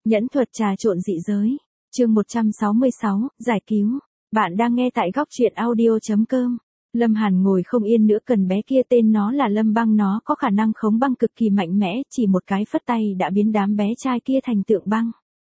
Nhẫn thuật trà trộn dị giới. Chương 166, giải cứu. Bạn đang nghe tại góc truyện audio.com. Lâm Hàn ngồi không yên nữa, cần bé kia tên nó là Lâm Băng, nó có khả năng khống băng cực kỳ mạnh mẽ, chỉ một cái phất tay đã biến đám bé trai kia thành tượng băng.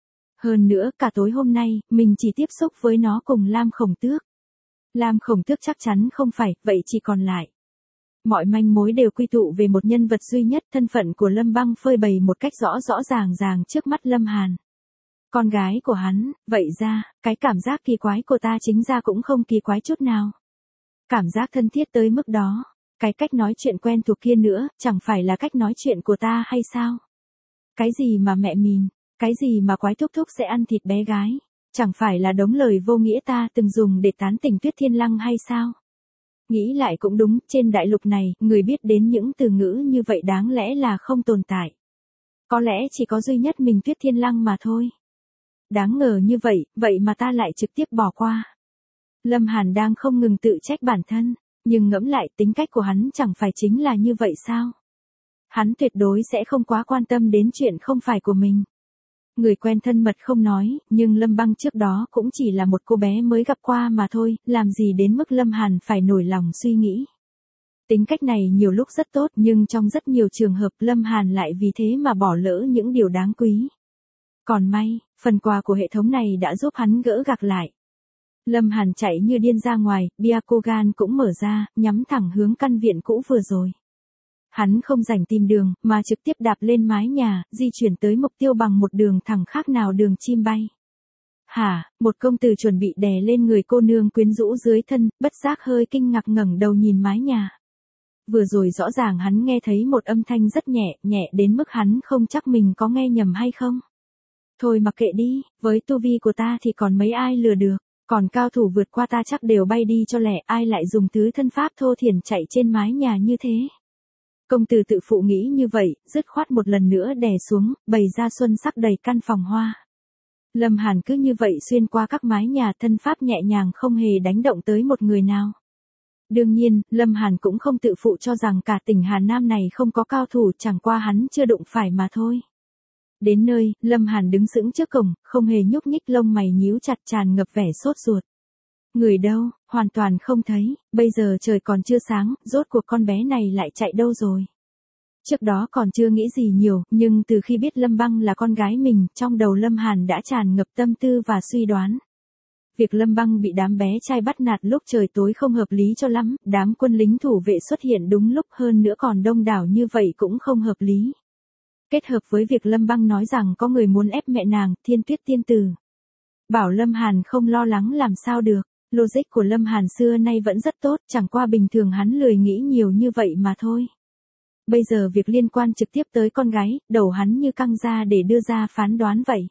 Hơn nữa, cả tối hôm nay, mình chỉ tiếp xúc với nó cùng Lam Khổng Tước. Lam Khổng Tước chắc chắn không phải, vậy chỉ còn lại. Mọi manh mối đều quy tụ về một nhân vật duy nhất, thân phận của Lâm Băng phơi bày một cách rõ ràng trước mắt Lâm Hàn. Con gái của hắn, vậy ra, cái cảm giác kỳ quái của ta chính ra cũng không kỳ quái chút nào. Cảm giác thân thiết tới mức đó, cái cách nói chuyện quen thuộc kia nữa, chẳng phải là cách nói chuyện của ta hay sao? Cái gì mà mẹ mìn, cái gì mà quái thúc thúc sẽ ăn thịt bé gái, chẳng phải là đống lời vô nghĩa ta từng dùng để tán tỉnh Tuyết Thiên Lăng hay sao? Nghĩ lại cũng đúng, trên đại lục này, người biết đến những từ ngữ như vậy đáng lẽ là không tồn tại. Có lẽ chỉ có duy nhất mình Tuyết Thiên Lăng mà thôi. Đáng ngờ như vậy, vậy mà ta lại trực tiếp bỏ qua. Lâm Hàn đang không ngừng tự trách bản thân, nhưng ngẫm lại tính cách của hắn chẳng phải chính là như vậy sao? Hắn tuyệt đối sẽ không quá quan tâm đến chuyện không phải của mình. Người quen thân mật không nói, nhưng Lâm Băng trước đó cũng chỉ là một cô bé mới gặp qua mà thôi, làm gì đến mức Lâm Hàn phải nổi lòng suy nghĩ. Tính cách này nhiều lúc rất tốt, nhưng trong rất nhiều trường hợp Lâm Hàn lại vì thế mà bỏ lỡ những điều đáng quý. Còn may, phần quà của hệ thống này đã giúp hắn gỡ gạc lại. Lâm Hàn chạy như điên ra ngoài, Byakugan cũng mở ra, nhắm thẳng hướng căn viện cũ vừa rồi. Hắn không rảnh tìm đường, mà trực tiếp đạp lên mái nhà, di chuyển tới mục tiêu bằng một đường thẳng khác nào đường chim bay. Hả, một công tử chuẩn bị đè lên người cô nương quyến rũ dưới thân, bất giác hơi kinh ngạc ngẩng đầu nhìn mái nhà. Vừa rồi rõ ràng hắn nghe thấy một âm thanh rất nhẹ đến mức hắn không chắc mình có nghe nhầm hay không. Thôi mặc kệ đi, với tu vi của ta thì còn mấy ai lừa được, còn cao thủ vượt qua ta chắc đều bay đi cho lẹ, ai lại dùng thứ thân pháp thô thiển chạy trên mái nhà như thế. Công tử tự phụ nghĩ như vậy, dứt khoát một lần nữa đè xuống, bày ra xuân sắc đầy căn phòng hoa. Lâm Hàn cứ như vậy xuyên qua các mái nhà, thân pháp nhẹ nhàng không hề đánh động tới một người nào. Đương nhiên, Lâm Hàn cũng không tự phụ cho rằng cả tỉnh Hà Nam này không có cao thủ, chẳng qua hắn chưa đụng phải mà thôi. Đến nơi, Lâm Hàn đứng sững trước cổng, không hề nhúc nhích, lông mày nhíu chặt, tràn ngập vẻ sốt ruột. Người đâu, hoàn toàn không thấy, bây giờ trời còn chưa sáng, rốt cuộc con bé này lại chạy đâu rồi. Trước đó còn chưa nghĩ gì nhiều, nhưng từ khi biết Lâm Băng là con gái mình, trong đầu Lâm Hàn đã tràn ngập tâm tư và suy đoán. Việc Lâm Băng bị đám bé trai bắt nạt lúc trời tối không hợp lý cho lắm, đám quân lính thủ vệ xuất hiện đúng lúc, hơn nữa còn đông đảo như vậy cũng không hợp lý. Kết hợp với việc Lâm Băng nói rằng có người muốn ép mẹ nàng, Thiên Tuyết tiên tử. Bảo Lâm Hàn không lo lắng làm sao được, logic của Lâm Hàn xưa nay vẫn rất tốt, chẳng qua bình thường hắn lười nghĩ nhiều như vậy mà thôi. Bây giờ việc liên quan trực tiếp tới con gái, đầu hắn như căng ra để đưa ra phán đoán vậy.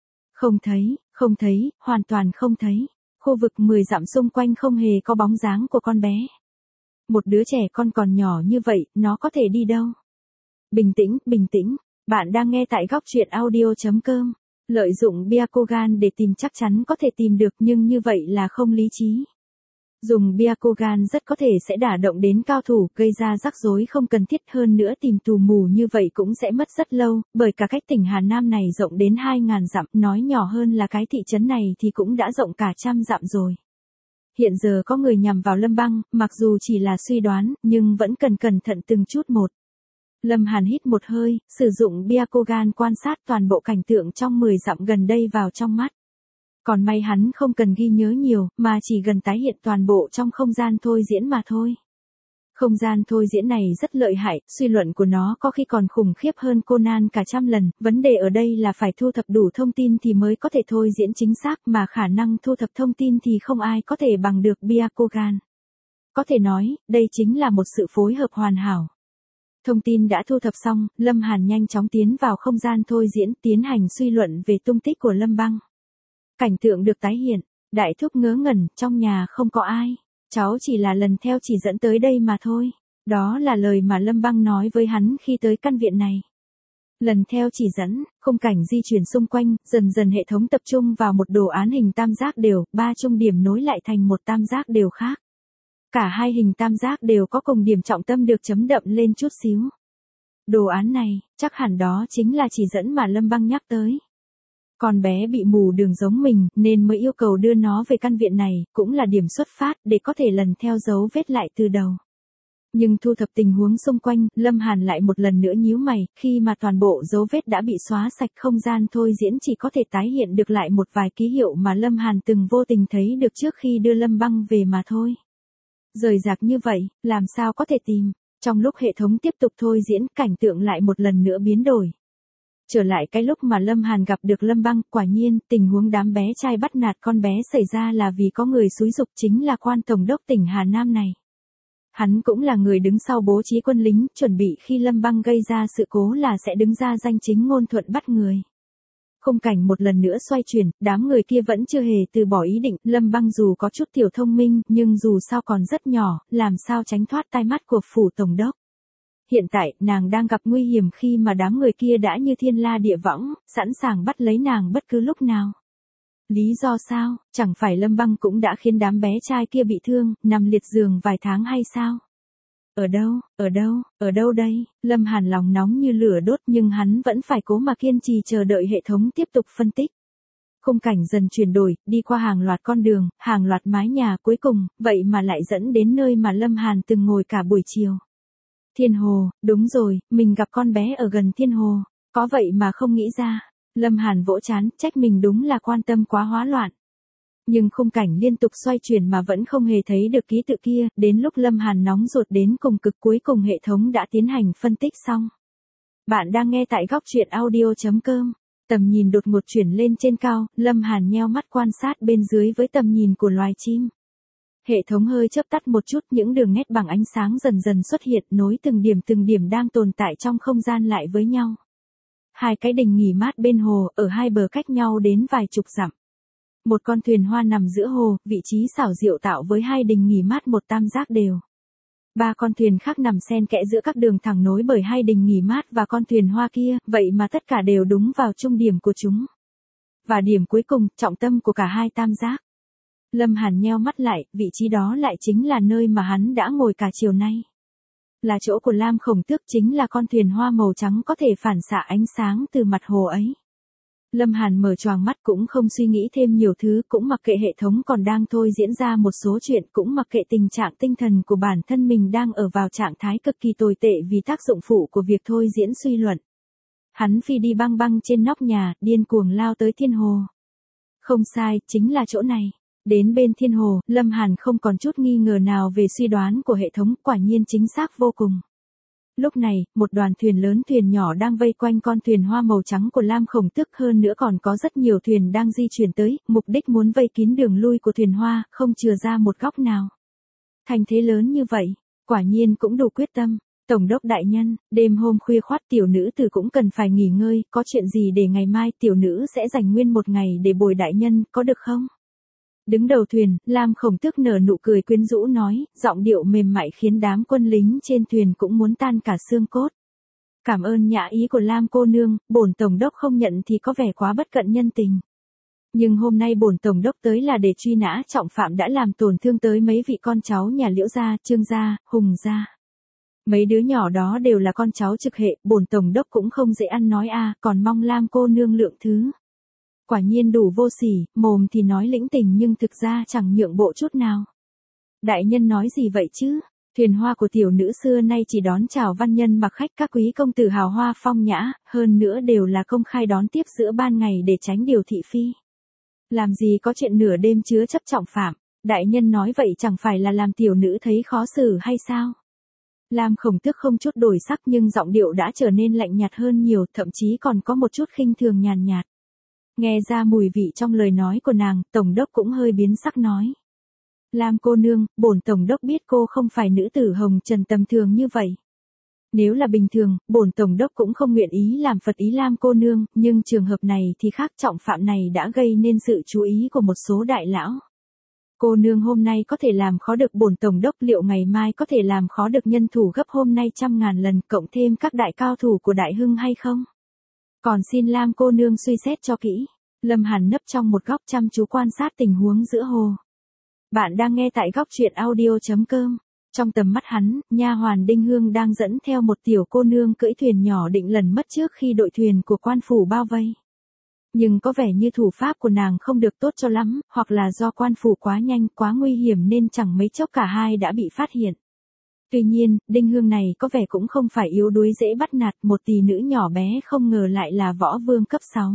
Không thấy, hoàn toàn không thấy. Khu vực 10 dặm xung quanh không hề có bóng dáng của con bé. Một đứa trẻ con còn nhỏ như vậy, nó có thể đi đâu? Bình tĩnh, bạn đang nghe tại góc truyện audio.com. Lợi dụng Byakugan để tìm chắc chắn có thể tìm được, nhưng như vậy là không lý trí. Dùng Byakugan rất có thể sẽ đả động đến cao thủ, gây ra rắc rối không cần thiết, hơn nữa tìm tù mù như vậy cũng sẽ mất rất lâu, bởi cả cách tỉnh Hà Nam này rộng đến 2.000 dặm, nói nhỏ hơn là cái thị trấn này thì cũng đã rộng cả 100 dặm rồi. Hiện giờ có người nhằm vào Lâm Băng, mặc dù chỉ là suy đoán, nhưng vẫn cần cẩn thận từng chút một. Lâm Hàn hít một hơi, sử dụng Byakugan quan sát toàn bộ cảnh tượng trong 10 dặm gần đây vào trong mắt. Còn may hắn không cần ghi nhớ nhiều, mà chỉ gần tái hiện toàn bộ trong không gian thôi diễn mà thôi. Không gian thôi diễn này rất lợi hại, suy luận của nó có khi còn khủng khiếp hơn Conan cả 100 lần, vấn đề ở đây là phải thu thập đủ thông tin thì mới có thể thôi diễn chính xác, mà khả năng thu thập thông tin thì không ai có thể bằng được Byakugan. Có thể nói, đây chính là một sự phối hợp hoàn hảo. Thông tin đã thu thập xong, Lâm Hàn nhanh chóng tiến vào không gian thôi diễn, tiến hành suy luận về tung tích của Lâm Băng. Cảnh tượng được tái hiện, đại thúc ngớ ngẩn, trong nhà không có ai, cháu chỉ là lần theo chỉ dẫn tới đây mà thôi. Đó là lời mà Lâm Băng nói với hắn khi tới căn viện này. Lần theo chỉ dẫn, khung cảnh di chuyển xung quanh, dần hệ thống tập trung vào một đồ án hình tam giác đều, 3 trung điểm nối lại thành một tam giác đều khác. Cả hai hình tam giác đều có cùng điểm trọng tâm được chấm đậm lên chút xíu. Đồ án này, chắc hẳn đó chính là chỉ dẫn mà Lâm Băng nhắc tới. Con bé bị mù đường giống mình, nên mới yêu cầu đưa nó về căn viện này, cũng là điểm xuất phát để có thể lần theo dấu vết lại từ đầu. Nhưng thu thập tình huống xung quanh, Lâm Hàn lại một lần nữa nhíu mày, khi mà toàn bộ dấu vết đã bị xóa sạch, không gian thôi diễn chỉ có thể tái hiện được lại một vài ký hiệu mà Lâm Hàn từng vô tình thấy được trước khi đưa Lâm Băng về mà thôi. Rời rạc như vậy, làm sao có thể tìm? Trong lúc hệ thống tiếp tục thôi diễn, cảnh tượng lại một lần nữa biến đổi. Trở lại cái lúc mà Lâm Hàn gặp được Lâm Băng, quả nhiên, tình huống đám bé trai bắt nạt con bé xảy ra là vì có người xúi giục, chính là quan tổng đốc tỉnh Hà Nam này. Hắn cũng là người đứng sau bố trí quân lính, chuẩn bị khi Lâm Băng gây ra sự cố là sẽ đứng ra danh chính ngôn thuận bắt người. Khung cảnh một lần nữa xoay chuyển, đám người kia vẫn chưa hề từ bỏ ý định, Lâm Băng dù có chút tiểu thông minh, nhưng dù sao còn rất nhỏ, làm sao tránh thoát tai mắt của phủ tổng đốc. Hiện tại, nàng đang gặp nguy hiểm khi mà đám người kia đã như thiên la địa võng, sẵn sàng bắt lấy nàng bất cứ lúc nào. Lý do sao, chẳng phải Lâm Băng cũng đã khiến đám bé trai kia bị thương, nằm liệt giường vài tháng hay sao? Ở đâu đây? Lâm Hàn lòng nóng như lửa đốt nhưng hắn vẫn phải cố mà kiên trì chờ đợi hệ thống tiếp tục phân tích. Khung cảnh dần chuyển đổi, đi qua hàng loạt con đường, hàng loạt mái nhà, cuối cùng, vậy mà lại dẫn đến nơi mà Lâm Hàn từng ngồi cả buổi chiều. Thiên Hồ, đúng rồi, mình gặp con bé ở gần Thiên Hồ, có vậy mà không nghĩ ra. Lâm Hàn vỗ trán, trách mình đúng là quan tâm quá hóa loạn. Nhưng khung cảnh liên tục xoay chuyển mà vẫn không hề thấy được ký tự kia, đến lúc Lâm Hàn nóng ruột đến cùng cực cuối cùng hệ thống đã tiến hành phân tích xong. Bạn đang nghe tại góc truyện audio.com. Tầm nhìn đột ngột chuyển lên trên cao, Lâm Hàn nheo mắt quan sát bên dưới với tầm nhìn của loài chim. Hệ thống hơi chớp tắt một chút, những đường nét bằng ánh sáng dần dần xuất hiện, nối từng điểm đang tồn tại trong không gian lại với nhau. Hai cái đình nghỉ mát bên hồ, ở hai bờ cách nhau đến vài chục dặm. Một con thuyền hoa nằm giữa hồ, vị trí xảo diệu tạo với hai đình nghỉ mát một tam giác đều. Ba con thuyền khác nằm xen kẽ giữa các đường thẳng nối bởi hai đình nghỉ mát và con thuyền hoa kia, vậy mà tất cả đều đúng vào trung điểm của chúng. Và điểm cuối cùng, trọng tâm của cả hai tam giác. Lâm Hàn nheo mắt lại, vị trí đó lại chính là nơi mà hắn đã ngồi cả chiều nay. Là chỗ của Lam Khổng Tước, chính là con thuyền hoa màu trắng có thể phản xạ ánh sáng từ mặt hồ ấy. Lâm Hàn mở choàng mắt cũng không suy nghĩ thêm nhiều thứ, cũng mặc kệ hệ thống còn đang thôi diễn ra một số chuyện, cũng mặc kệ tình trạng tinh thần của bản thân mình đang ở vào trạng thái cực kỳ tồi tệ vì tác dụng phụ của việc thôi diễn suy luận. Hắn phi đi băng băng trên nóc nhà, điên cuồng lao tới Thiên Hồ. Không sai, chính là chỗ này. Đến bên Thiên Hồ, Lâm Hàn không còn chút nghi ngờ nào về suy đoán của hệ thống, quả nhiên chính xác vô cùng. Lúc này, một đoàn thuyền lớn thuyền nhỏ đang vây quanh con thuyền hoa màu trắng của Lam Khổng Tước, hơn nữa còn có rất nhiều thuyền đang di chuyển tới, mục đích muốn vây kín đường lui của thuyền hoa, không chừa ra một góc nào. Thành thế lớn như vậy, quả nhiên cũng đủ quyết tâm. Tổng đốc đại nhân, đêm hôm khuya khoắt tiểu nữ tử cũng cần phải nghỉ ngơi, có chuyện gì để ngày mai tiểu nữ sẽ dành nguyên một ngày để bồi đại nhân, có được không? Đứng đầu thuyền, Lam Khổng Tước nở nụ cười quyến rũ nói, giọng điệu mềm mại khiến đám quân lính trên thuyền cũng muốn tan cả xương cốt. Cảm ơn nhã ý của Lam cô nương, bổn tổng đốc không nhận thì có vẻ quá bất cận nhân tình. Nhưng hôm nay bổn tổng đốc tới là để truy nã trọng phạm đã làm tổn thương tới mấy vị con cháu nhà Liễu gia, Trương gia, Hùng gia. Mấy đứa nhỏ đó đều là con cháu trực hệ, bổn tổng đốc cũng không dễ ăn nói còn mong Lam cô nương lượng thứ. Quả nhiên đủ vô sỉ, mồm thì nói lĩnh tình nhưng thực ra chẳng nhượng bộ chút nào. Đại nhân nói gì vậy chứ? Thuyền hoa của tiểu nữ xưa nay chỉ đón chào văn nhân mặc khách, các quý công tử hào hoa phong nhã, hơn nữa đều là công khai đón tiếp giữa ban ngày để tránh điều thị phi. Làm gì có chuyện nửa đêm chứa chấp trọng phạm, đại nhân nói vậy chẳng phải là làm tiểu nữ thấy khó xử hay sao? Lam Khổng Tước không chút đổi sắc nhưng giọng điệu đã trở nên lạnh nhạt hơn nhiều, thậm chí còn có một chút khinh thường nhàn nhạt. Nghe ra mùi vị trong lời nói của nàng, tổng đốc cũng hơi biến sắc nói. Lam cô nương, bổn tổng đốc biết cô không phải nữ tử hồng trần tầm thường như vậy. Nếu là bình thường, bổn tổng đốc cũng không nguyện ý làm phật ý Lam cô nương, nhưng trường hợp này thì khác, trọng phạm này đã gây nên sự chú ý của một số đại lão. Cô nương hôm nay có thể làm khó được bổn tổng đốc, liệu ngày mai có thể làm khó được nhân thủ gấp hôm nay 100.000 lần, cộng thêm các đại cao thủ của đại hưng hay không? Còn xin Lam cô nương suy xét cho kỹ. Lâm Hàn nấp trong một góc chăm chú quan sát tình huống giữa hồ. Bạn đang nghe tại góc truyện audio.com. Trong tầm mắt hắn, nha hoàn Đinh Hương đang dẫn theo một tiểu cô nương cưỡi thuyền nhỏ định lần mất trước khi đội thuyền của quan phủ bao vây. Nhưng có vẻ như thủ pháp của nàng không được tốt cho lắm, hoặc là do quan phủ quá nhanh, quá nguy hiểm nên chẳng mấy chốc cả hai đã bị phát hiện. Tuy nhiên, Đinh Hương này có vẻ cũng không phải yếu đuối dễ bắt nạt, một tỷ nữ nhỏ bé không ngờ lại là võ vương cấp 6.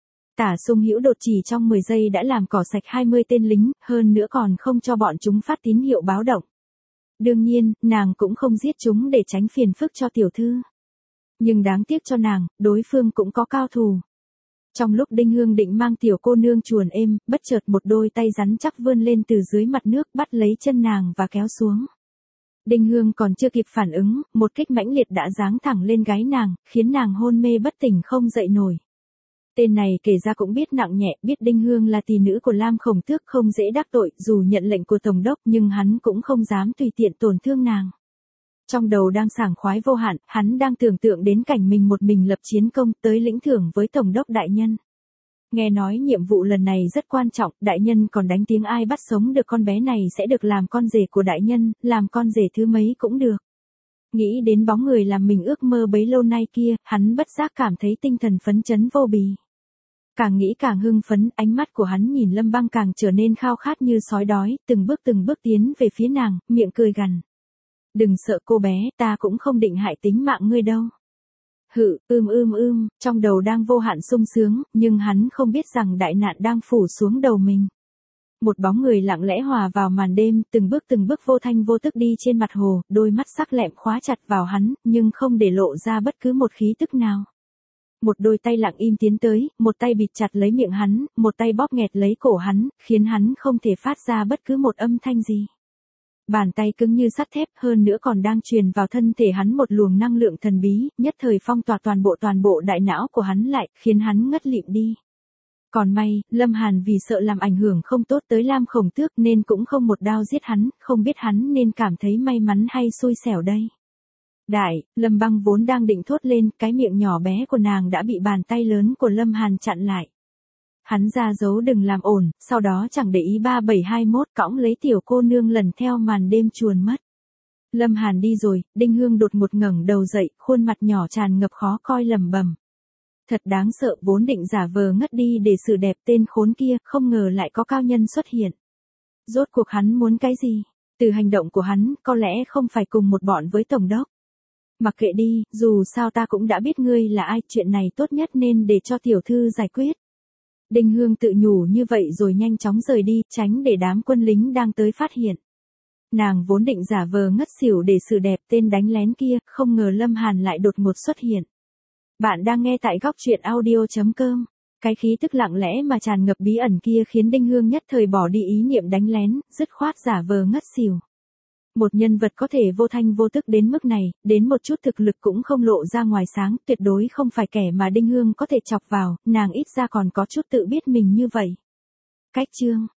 Tả Sung Hữu Đột chỉ trong 10 giây đã làm cỏ sạch 20 tên lính, hơn nữa còn không cho bọn chúng phát tín hiệu báo động. Đương nhiên, nàng cũng không giết chúng để tránh phiền phức cho tiểu thư. Nhưng đáng tiếc cho nàng, đối phương cũng có cao thủ. Trong lúc Đinh Hương định mang tiểu cô nương chuồn êm, bất chợt một đôi tay rắn chắc vươn lên từ dưới mặt nước bắt lấy chân nàng và kéo xuống. Đinh Hương còn chưa kịp phản ứng, một kích mãnh liệt đã giáng thẳng lên gáy nàng, khiến nàng hôn mê bất tỉnh không dậy nổi. Tên này kể ra cũng biết nặng nhẹ, biết Đinh Hương là tỷ nữ của Lam Khổng Tước không dễ đắc tội, dù nhận lệnh của Tổng đốc nhưng hắn cũng không dám tùy tiện tổn thương nàng. Trong đầu đang sảng khoái vô hạn, hắn đang tưởng tượng đến cảnh mình một mình lập chiến công tới lĩnh thưởng với Tổng đốc đại nhân. Nghe nói nhiệm vụ lần này rất quan trọng, đại nhân còn đánh tiếng ai bắt sống được con bé này sẽ được làm con rể của đại nhân, làm con rể thứ mấy cũng được. Nghĩ đến bóng người làm mình ước mơ bấy lâu nay kia, hắn bất giác cảm thấy tinh thần phấn chấn vô bì. Càng nghĩ càng hưng phấn, ánh mắt của hắn nhìn Lâm Băng càng trở nên khao khát như sói đói, từng bước tiến về phía nàng, miệng cười gằn. Đừng sợ cô bé, ta cũng không định hại tính mạng ngươi đâu. Hự, trong đầu đang vô hạn sung sướng, nhưng hắn không biết rằng đại nạn đang phủ xuống đầu mình. Một bóng người lặng lẽ hòa vào màn đêm, từng bước vô thanh vô tức đi trên mặt hồ, đôi mắt sắc lẹm khóa chặt vào hắn, nhưng không để lộ ra bất cứ một khí tức nào. Một đôi tay lặng im tiến tới, một tay bịt chặt lấy miệng hắn, một tay bóp nghẹt lấy cổ hắn, khiến hắn không thể phát ra bất cứ một âm thanh gì. Bàn tay cứng như sắt thép, hơn nữa còn đang truyền vào thân thể hắn một luồng năng lượng thần bí, nhất thời phong tỏa toàn bộ đại não của hắn lại, khiến hắn ngất lịm đi. Còn may, Lâm Hàn vì sợ làm ảnh hưởng không tốt tới Lam Khổng Tước nên cũng không một đao giết hắn, không biết hắn nên cảm thấy may mắn hay xui xẻo đây. Lâm Băng vốn đang định thốt lên, cái miệng nhỏ bé của nàng đã bị bàn tay lớn của Lâm Hàn chặn lại. Hắn ra dấu đừng làm ổn, sau đó chẳng để ý 3721 cõng lấy tiểu cô nương lần theo màn đêm chuồn mất. Lâm Hàn đi rồi, Đinh Hương đột ngột ngẩng đầu dậy, khuôn mặt nhỏ tràn ngập khó coi lẩm bẩm. Thật đáng sợ, vốn định giả vờ ngất đi để xử đẹp tên khốn kia, không ngờ lại có cao nhân xuất hiện. Rốt cuộc hắn muốn cái gì? Từ hành động của hắn, có lẽ không phải cùng một bọn với Tổng đốc. Mặc kệ đi, dù sao ta cũng đã biết ngươi là ai, chuyện này tốt nhất nên để cho tiểu thư giải quyết. Đinh Hương tự nhủ như vậy rồi nhanh chóng rời đi, tránh để đám quân lính đang tới phát hiện. Nàng vốn định giả vờ ngất xỉu để xử đẹp tên đánh lén kia, không ngờ Lâm Hàn lại đột ngột xuất hiện. Bạn đang nghe tại góc truyện audio.com. Cái khí tức lặng lẽ mà tràn ngập bí ẩn kia khiến Đinh Hương nhất thời bỏ đi ý niệm đánh lén, dứt khoát giả vờ ngất xỉu. Một nhân vật có thể vô thanh vô tức đến mức này, đến một chút thực lực cũng không lộ ra ngoài sáng, tuyệt đối không phải kẻ mà Đinh Hương có thể chọc vào, nàng ít ra còn có chút tự biết mình như vậy. Cách chương